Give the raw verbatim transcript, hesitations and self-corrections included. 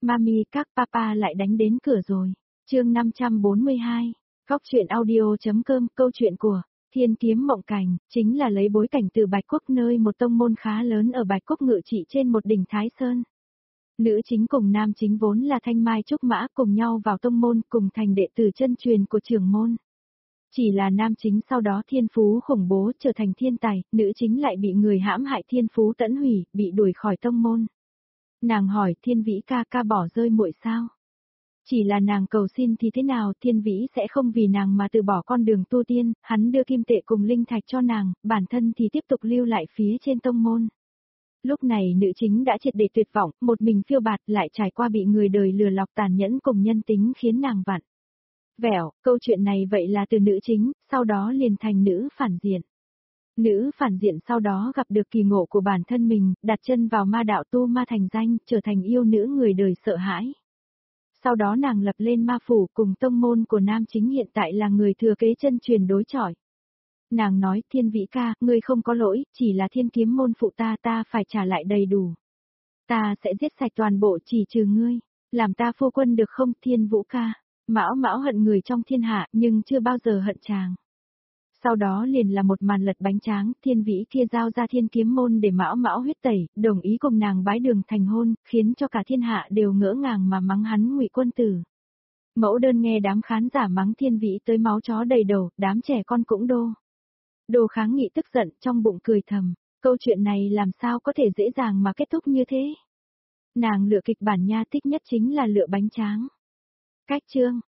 Mami các papa lại đánh đến cửa rồi. Chương năm trăm bốn mươi hai. Góc truyện audio.com. Câu chuyện của Thiên Kiếm Mộng Cảnh chính là lấy bối cảnh từ Bạch Quốc, nơi một tông môn khá lớn ở Bạch Quốc ngự trị trên một đỉnh Thái Sơn. Nữ chính cùng nam chính vốn là Thanh Mai Trúc Mã, cùng nhau vào tông môn, cùng thành đệ tử chân truyền của trưởng môn. Chỉ là nam chính sau đó thiên phú khủng bố trở thành thiên tài, nữ chính lại bị người hãm hại thiên phú tẫn hủy, bị đuổi khỏi tông môn. Nàng hỏi Thiên Vĩ ca ca bỏ rơi muội sao? Chỉ là nàng cầu xin thì thế nào, Thiên Vĩ sẽ không vì nàng mà từ bỏ con đường tu tiên, hắn đưa kim tệ cùng linh thạch cho nàng, bản thân thì tiếp tục lưu lại phía trên tông môn. Lúc này nữ chính đã triệt để tuyệt vọng, một mình phiêu bạt, lại trải qua bị người đời lừa lọc tàn nhẫn cùng nhân tính khiến nàng vặn vẹo. Câu chuyện này vậy là từ nữ chính, sau đó liền thành nữ phản diện. Nữ phản diện sau đó gặp được kỳ ngộ của bản thân mình, đặt chân vào ma đạo tu ma thành danh, trở thành yêu nữ người đời sợ hãi. Sau đó nàng lập lên ma phủ, cùng tông môn của nam chính hiện tại là người thừa kế chân truyền đối chọi. Nàng nói, Thiên Vĩ ca, ngươi không có lỗi, chỉ là thiên kiếm môn phụ ta, ta phải trả lại đầy đủ. Ta sẽ giết sạch toàn bộ chỉ trừ ngươi, làm ta phu quân được không? Thiên Vũ ca, Mão Mão hận người trong thiên hạ, nhưng chưa bao giờ hận chàng. Sau đó liền là một màn lật bánh tráng, Thiên Vĩ kia giao ra thiên kiếm môn để Mão Mão huyết tẩy, đồng ý cùng nàng bái đường thành hôn, khiến cho cả thiên hạ đều ngỡ ngàng mà mắng hắn ngụy quân tử. Mẫu đơn nghe đám khán giả mắng Thiên Vĩ tới máu chó đầy đầu, đám trẻ con cũng đô. Đồ Kháng Nghị tức giận, trong bụng cười thầm, câu chuyện này làm sao có thể dễ dàng mà kết thúc như thế. Nàng lựa kịch bản nha, thích nhất chính là lựa bánh tráng. Cách chương,